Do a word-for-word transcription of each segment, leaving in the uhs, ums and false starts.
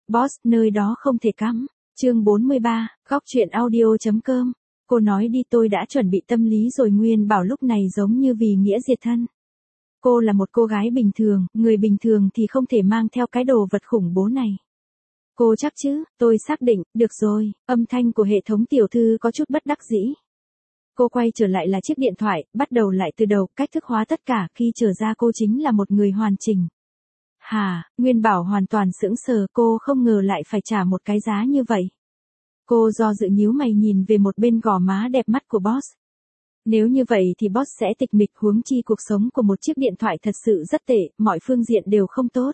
Boss, nơi đó không thể cắm. Chương bốn mươi ba, góc truyện audio.com. Cô nói đi tôi đã chuẩn bị tâm lý rồi. Nguyên Bảo lúc này giống như vì nghĩa diệt thân. Cô là một cô gái bình thường, người bình thường thì không thể mang theo cái đồ vật khủng bố này. Cô chắc chứ, tôi xác định, được rồi, âm thanh của hệ thống tiểu thư có chút bất đắc dĩ. Cô quay trở lại là chiếc điện thoại, bắt đầu lại từ đầu, cách thức hóa tất cả, khi trở ra cô chính là một người hoàn chỉnh. Hà, Nguyên Bảo hoàn toàn sững sờ, cô không ngờ lại phải trả một cái giá như vậy. Cô do dự nhíu mày nhìn về một bên gò má đẹp mắt của boss. Nếu như vậy thì boss sẽ tịch mịch, huống chi cuộc sống của một chiếc điện thoại thật sự rất tệ, mọi phương diện đều không tốt.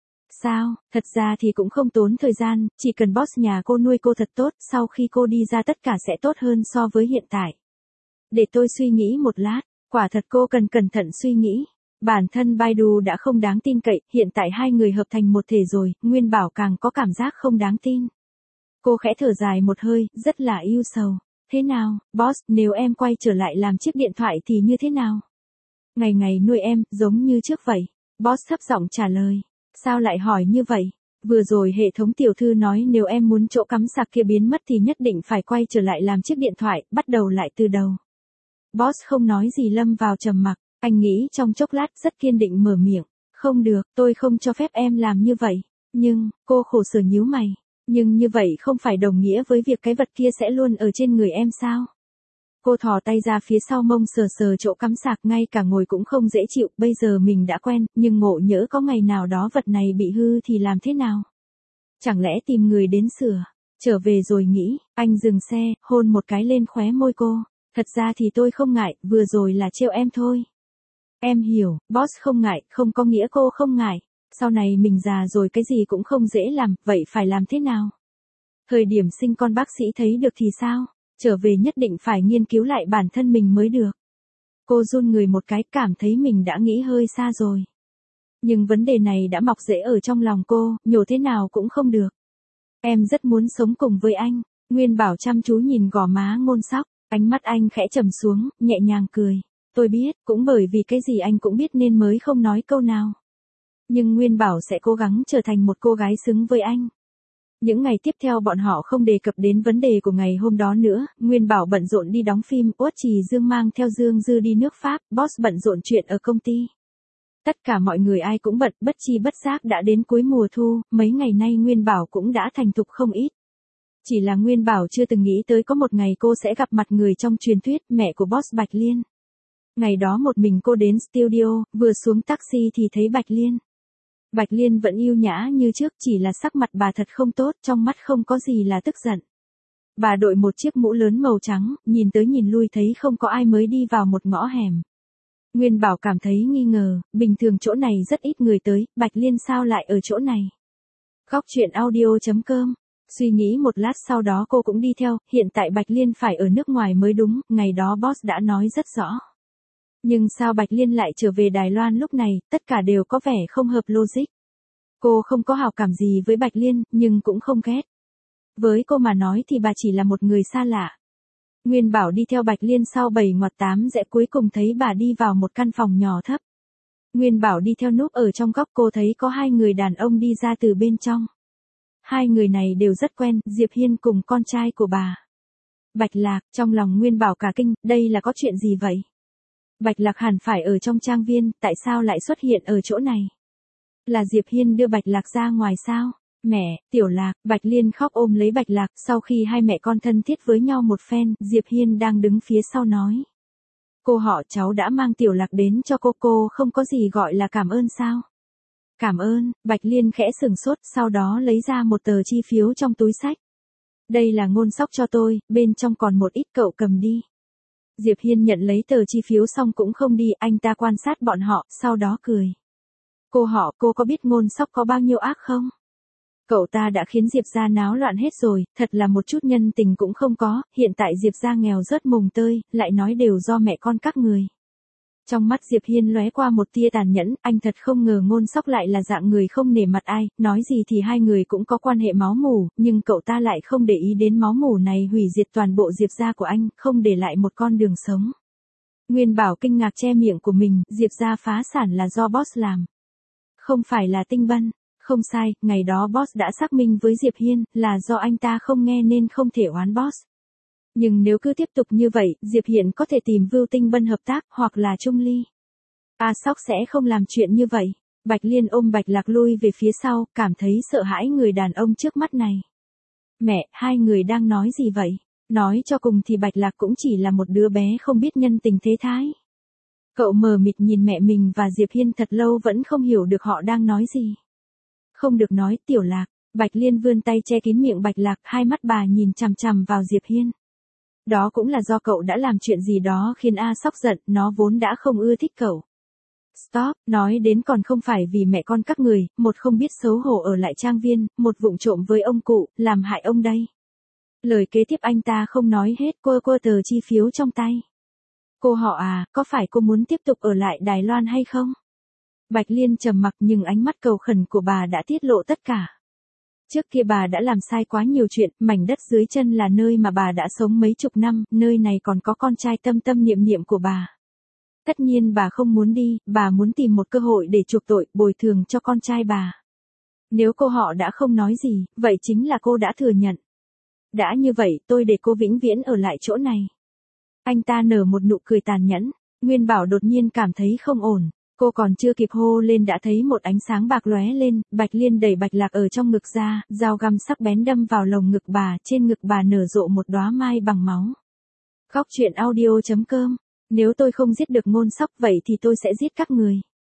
Sao, thật ra thì cũng không tốn thời gian, chỉ cần boss nhà cô nuôi cô thật tốt, sau khi cô đi ra tất cả sẽ tốt hơn so với hiện tại. Để tôi suy nghĩ một lát, quả thật cô cần cẩn thận suy nghĩ. Bản thân Baidu đã không đáng tin cậy, hiện tại hai người hợp thành một thể rồi, Nguyên Bảo càng có cảm giác không đáng tin. Cô khẽ thở dài một hơi, rất là ưu sầu. Thế nào, boss, nếu em quay trở lại làm chiếc điện thoại thì như thế nào? Ngày ngày nuôi em, giống như trước vậy. Boss thấp giọng trả lời. Sao lại hỏi như vậy? Vừa rồi hệ thống tiểu thư nói nếu em muốn chỗ cắm sạc kia biến mất thì nhất định phải quay trở lại làm chiếc điện thoại, bắt đầu lại từ đầu. Boss không nói gì lâm vào trầm mặc, anh nghĩ trong chốc lát rất kiên định mở miệng. Không được, tôi không cho phép em làm như vậy. Nhưng, cô khổ sở nhíu mày. Nhưng như vậy không phải đồng nghĩa với việc cái vật kia sẽ luôn ở trên người em sao? Cô thò tay ra phía sau mông sờ sờ chỗ cắm sạc, ngay cả ngồi cũng không dễ chịu, bây giờ mình đã quen, nhưng ngộ nhỡ có ngày nào đó vật này bị hư thì làm thế nào? Chẳng lẽ tìm người đến sửa? Trở về rồi nghĩ, anh dừng xe, hôn một cái lên khóe môi cô. Thật ra thì tôi không ngại, vừa rồi là trêu em thôi. Em hiểu, boss không ngại, không có nghĩa cô không ngại. Sau này mình già rồi cái gì cũng không dễ làm, vậy phải làm thế nào? Thời điểm sinh con bác sĩ thấy được thì sao? Trở về nhất định phải nghiên cứu lại bản thân mình mới được. Cô run người một cái, cảm thấy mình đã nghĩ hơi xa rồi. Nhưng vấn đề này đã mọc rễ ở trong lòng cô, nhổ thế nào cũng không được. Em rất muốn sống cùng với anh. Nguyên Bảo chăm chú nhìn gò má Ngôn Sóc, ánh mắt anh khẽ trầm xuống, nhẹ nhàng cười. Tôi biết, cũng bởi vì cái gì anh cũng biết nên mới không nói câu nào. Nhưng Nguyên Bảo sẽ cố gắng trở thành một cô gái xứng với anh. Những ngày tiếp theo bọn họ không đề cập đến vấn đề của ngày hôm đó nữa, Nguyên Bảo bận rộn đi đóng phim, Uất Trì Dương mang theo Dương Dư đi nước Pháp, boss bận rộn chuyện ở công ty. Tất cả mọi người ai cũng bận, bất chi bất giác đã đến cuối mùa thu, mấy ngày nay Nguyên Bảo cũng đã thành thục không ít. Chỉ là Nguyên Bảo chưa từng nghĩ tới có một ngày cô sẽ gặp mặt người trong truyền thuyết, mẹ của boss Bạch Liên. Ngày đó một mình cô đến studio, vừa xuống taxi thì thấy Bạch Liên. Bạch Liên vẫn yêu nhã như trước, chỉ là sắc mặt bà thật không tốt, trong mắt không có gì là tức giận. Bà đội một chiếc mũ lớn màu trắng, nhìn tới nhìn lui thấy không có ai mới đi vào một ngõ hẻm. Nguyên Bảo cảm thấy nghi ngờ, bình thường chỗ này rất ít người tới, Bạch Liên sao lại ở chỗ này? Góc truyện audio.com. Suy nghĩ một lát sau đó cô cũng đi theo, hiện tại Bạch Liên phải ở nước ngoài mới đúng, ngày đó boss đã nói rất rõ. Nhưng sao Bạch Liên lại trở về Đài Loan lúc này, tất cả đều có vẻ không hợp logic. Cô không có hảo cảm gì với Bạch Liên, nhưng cũng không ghét. Với cô mà nói thì bà chỉ là một người xa lạ. Nguyên Bảo đi theo Bạch Liên sau bảy ngoặt tám rẽ cuối cùng thấy bà đi vào một căn phòng nhỏ thấp. Nguyên Bảo đi theo núp ở trong góc, cô thấy có hai người đàn ông đi ra từ bên trong. Hai người này đều rất quen, Diệp Hiên cùng con trai của bà. Bạch Lạc, trong lòng Nguyên Bảo cả kinh, đây là có chuyện gì vậy? Bạch Lạc hẳn phải ở trong trang viên, tại sao lại xuất hiện ở chỗ này? Là Diệp Hiên đưa Bạch Lạc ra ngoài sao? Mẹ, Tiểu Lạc, Bạch Liên khóc ôm lấy Bạch Lạc, sau khi hai mẹ con thân thiết với nhau một phen, Diệp Hiên đang đứng phía sau nói. Cô họ cháu đã mang Tiểu Lạc đến cho cô, cô không có gì gọi là cảm ơn sao? Cảm ơn, Bạch Liên khẽ sừng sốt, sau đó lấy ra một tờ chi phiếu trong túi xách. Đây là Ngôn Sóc cho tôi, bên trong còn một ít, cậu cầm đi. Diệp Hiên nhận lấy tờ chi phiếu xong cũng không đi, anh ta quan sát bọn họ, sau đó cười. Cô họ, cô có biết Ngôn Sóc có bao nhiêu ác không? Cậu ta đã khiến Diệp gia náo loạn hết rồi, thật là một chút nhân tình cũng không có, hiện tại Diệp gia nghèo rớt mồng tơi, lại nói đều do mẹ con các người. Trong mắt Diệp Hiên lóe qua một tia tàn nhẫn, anh thật không ngờ Ngôn Sóc lại là dạng người không nể mặt ai, nói gì thì hai người cũng có quan hệ máu mủ, nhưng cậu ta lại không để ý đến máu mủ này hủy diệt toàn bộ Diệp gia của anh, không để lại một con đường sống. Nguyên Bảo kinh ngạc che miệng của mình, Diệp gia phá sản là do boss làm. Không phải là Tinh Bân, Không sai, ngày đó boss đã xác minh với Diệp Hiên, là do anh ta không nghe nên không thể oán boss. Nhưng nếu cứ tiếp tục như vậy, Diệp Hiên có thể tìm Vưu Tinh Bân hợp tác, hoặc là Trung Ly. A Sóc sẽ không làm chuyện như vậy. Bạch Liên ôm Bạch Lạc lui về phía sau, cảm thấy sợ hãi người đàn ông trước mắt này. Mẹ, hai người đang nói gì vậy? Nói cho cùng thì Bạch Lạc cũng chỉ là một đứa bé không biết nhân tình thế thái. Cậu mờ mịt nhìn mẹ mình và Diệp Hiên thật lâu vẫn không hiểu được họ đang nói gì. Không được nói, Tiểu Lạc. Bạch Liên vươn tay che kín miệng Bạch Lạc, hai mắt bà nhìn chằm chằm vào Diệp Hiên. Đó cũng là do cậu đã làm chuyện gì đó khiến A Sóc giận, nó vốn đã không ưa thích cậu. Stop, nói đến còn không phải vì mẹ con các người, một không biết xấu hổ ở lại trang viên, một vụng trộm với ông cụ, làm hại ông đây. Lời kế tiếp anh ta không nói hết, quơ quơ tờ chi phiếu trong tay. Cô họ à, có phải cô muốn tiếp tục ở lại Đài Loan hay không? Bạch Liên trầm mặc nhưng ánh mắt cầu khẩn của bà đã tiết lộ tất cả. Trước kia bà đã làm sai quá nhiều chuyện, mảnh đất dưới chân là nơi mà bà đã sống mấy chục năm, nơi này còn có con trai tâm tâm niệm niệm của bà. Tất nhiên bà không muốn đi, bà muốn tìm một cơ hội để chuộc tội, bồi thường cho con trai bà. Nếu cô họ đã không nói gì, vậy chính là cô đã thừa nhận. Đã như vậy, tôi để cô vĩnh viễn ở lại chỗ này. Anh ta nở một nụ cười tàn nhẫn, Nguyên Bảo đột nhiên cảm thấy không ổn. Cô còn chưa kịp hô lên đã thấy một ánh sáng bạc lóe lên, Bạch Liên đẩy Bạch Lạc ở trong ngực ra, dao găm sắc bén đâm vào lồng ngực bà, trên ngực bà nở rộ một đóa mai bằng máu. Góc truyện audio chấm com. Nếu tôi không giết được Ngôn Sóc vậy thì tôi sẽ giết các người.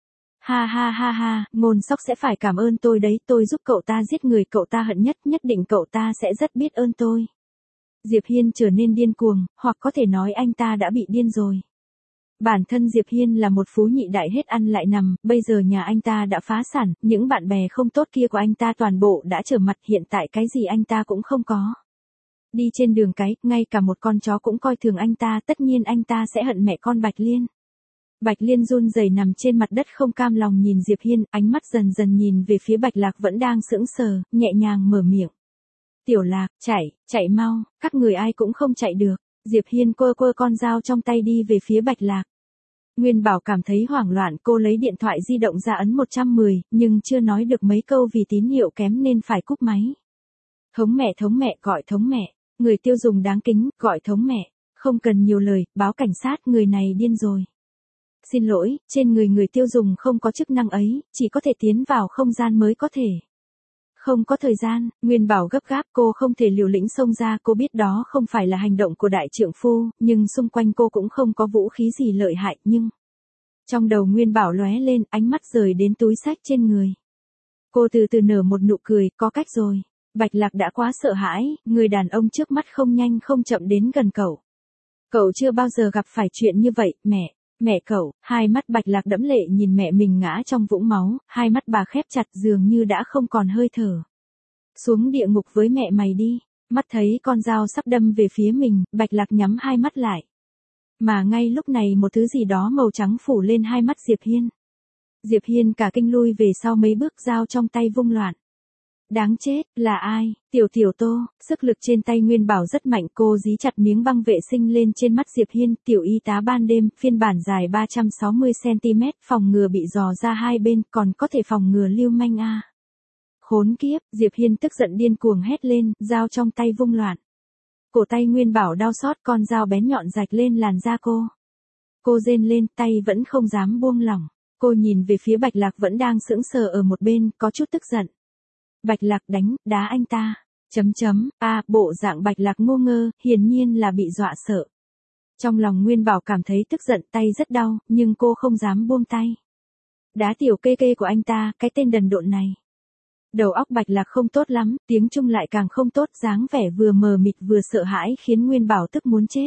Ha ha ha ha, Ngôn Sóc sẽ phải cảm ơn tôi đấy, tôi giúp cậu ta giết người cậu ta hận nhất, nhất định cậu ta sẽ rất biết ơn tôi. Diệp Hiên trở nên điên cuồng, hoặc có thể nói anh ta đã bị điên rồi. Bản thân Diệp Hiên là một phú nhị đại hết ăn lại nằm, bây giờ nhà anh ta đã phá sản, những bạn bè không tốt kia của anh ta toàn bộ đã trở mặt, hiện tại cái gì anh ta cũng không có. Đi trên đường cái, ngay cả một con chó cũng coi thường anh ta, tất nhiên anh ta sẽ hận mẹ con Bạch Liên. Bạch Liên run rẩy nằm trên mặt đất không cam lòng nhìn Diệp Hiên, ánh mắt dần dần nhìn về phía Bạch Lạc vẫn đang sững sờ, nhẹ nhàng mở miệng. Tiểu Lạc, chạy, chạy mau, các người ai cũng không chạy được. Diệp Hiên quơ quơ con dao trong tay đi về phía Bạch Lạc. Nguyên Bảo cảm thấy hoảng loạn, cô lấy điện thoại di động ra ấn một trăm mười, nhưng chưa nói được mấy câu vì tín hiệu kém nên phải cúp máy. Thống mẹ thống mẹ gọi thống mẹ, người tiêu dùng đáng kính, gọi thống mẹ, không cần nhiều lời, báo cảnh sát, người này điên rồi. Xin lỗi, trên người người tiêu dùng không có chức năng ấy, chỉ có thể tiến vào không gian mới có thể. Không có thời gian, Nguyên Bảo gấp gáp, cô không thể liều lĩnh xông ra, cô biết đó không phải là hành động của đại trượng phu, nhưng xung quanh cô cũng không có vũ khí gì lợi hại, nhưng... Trong đầu Nguyên Bảo lóe lên, ánh mắt rời đến túi xách trên người. Cô từ từ nở một nụ cười, có cách rồi. Bạch Lạc đã quá sợ hãi, người đàn ông trước mắt không nhanh không chậm đến gần cậu. Cậu chưa bao giờ gặp phải chuyện như vậy, mẹ. Mẹ cậu, hai mắt Bạch Lạc đẫm lệ nhìn mẹ mình ngã trong vũng máu, hai mắt bà khép chặt dường như đã không còn hơi thở. Xuống địa ngục với mẹ mày đi, mắt thấy con dao sắp đâm về phía mình, Bạch Lạc nhắm hai mắt lại. Mà ngay lúc này một thứ gì đó màu trắng phủ lên hai mắt Diệp Hiên. Diệp Hiên cả kinh lui về sau mấy bước, dao trong tay vung loạn. Đáng chết, là ai? Tiểu Tiểu Tô, sức lực trên tay Nguyên Bảo rất mạnh, cô dí chặt miếng băng vệ sinh lên trên mắt Diệp Hiên, tiểu y tá ban đêm, phiên bản dài ba trăm sáu mươi xăng ti mét, phòng ngừa bị dò ra hai bên, còn có thể phòng ngừa lưu manh a. À. Khốn kiếp, Diệp Hiên tức giận điên cuồng hét lên, dao trong tay vung loạn. Cổ tay Nguyên Bảo đau xót, con dao bén nhọn rạch lên làn da cô. Cô rên lên, tay vẫn không dám buông lỏng. Cô nhìn về phía Bạch Lạc vẫn đang sững sờ ở một bên, có chút tức giận. Bạch Lạc đánh, đá anh ta. Chấm chấm, a à, bộ dạng Bạch Lạc ngô ngơ, hiển nhiên là bị dọa sợ. Trong lòng Nguyên Bảo cảm thấy tức giận, tay rất đau, nhưng cô không dám buông tay. Đá tiểu kê kê của anh ta, cái tên đần độn này. Đầu óc Bạch Lạc không tốt lắm, tiếng Trung lại càng không tốt, dáng vẻ vừa mờ mịt vừa sợ hãi khiến Nguyên Bảo tức muốn chết.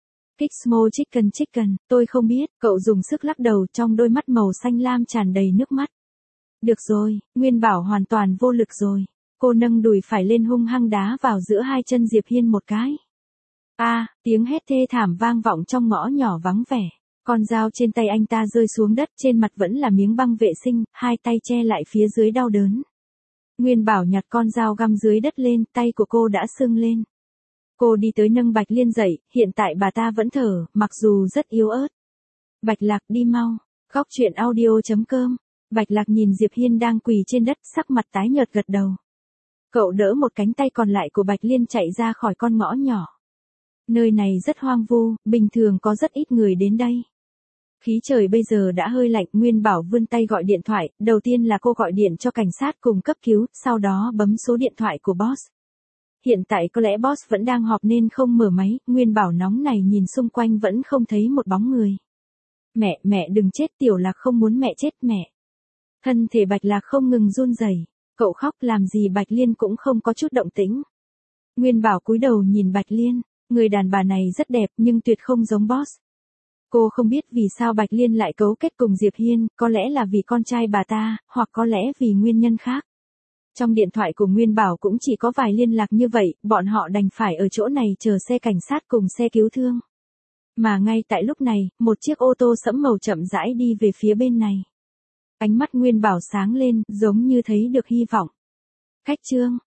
Kixmo chicken chicken, tôi không biết, cậu dùng sức lắc đầu, trong đôi mắt màu xanh lam tràn đầy nước mắt. Được rồi, Nguyên Bảo hoàn toàn vô lực rồi. Cô nâng đùi phải lên hung hăng đá vào giữa hai chân Diệp Hiên một cái. A, à, tiếng hét thê thảm vang vọng trong ngõ nhỏ vắng vẻ. Con dao trên tay anh ta rơi xuống đất, trên mặt vẫn là miếng băng vệ sinh, hai tay che lại phía dưới đau đớn. Nguyên Bảo nhặt con dao găm dưới đất lên, tay của cô đã sưng lên. Cô đi tới nâng Bạch Liên dậy, hiện tại bà ta vẫn thở, mặc dù rất yếu ớt. Bạch Lạc đi mau. Góc truyện audio chấm com Bạch Lạc nhìn Diệp Hiên đang quỳ trên đất, sắc mặt tái nhợt gật đầu. Cậu đỡ một cánh tay còn lại của Bạch Liên chạy ra khỏi con ngõ nhỏ. Nơi này rất hoang vu, bình thường có rất ít người đến đây. Khí trời bây giờ đã hơi lạnh, Nguyên Bảo vươn tay gọi điện thoại, đầu tiên là cô gọi điện cho cảnh sát cùng cấp cứu, sau đó bấm số điện thoại của boss. Hiện tại có lẽ boss vẫn đang họp nên không mở máy, Nguyên Bảo nóng này nhìn xung quanh vẫn không thấy một bóng người. Mẹ, mẹ đừng chết, Tiểu Lạc không muốn mẹ chết mẹ. Thân thể Bạch Lạc không ngừng run rẩy, cậu khóc làm gì Bạch Liên cũng không có chút động tĩnh. Nguyên Bảo cúi đầu nhìn Bạch Liên, người đàn bà này rất đẹp nhưng tuyệt không giống boss. Cô không biết vì sao Bạch Liên lại cấu kết cùng Diệp Hiên, có lẽ là vì con trai bà ta, hoặc có lẽ vì nguyên nhân khác. Trong điện thoại của Nguyên Bảo cũng chỉ có vài liên lạc như vậy, bọn họ đành phải ở chỗ này chờ xe cảnh sát cùng xe cứu thương. Mà ngay tại lúc này, một chiếc ô tô sẫm màu chậm rãi đi về phía bên này. Ánh mắt Nguyên Bảo sáng lên, giống như thấy được hy vọng. Khách Trương,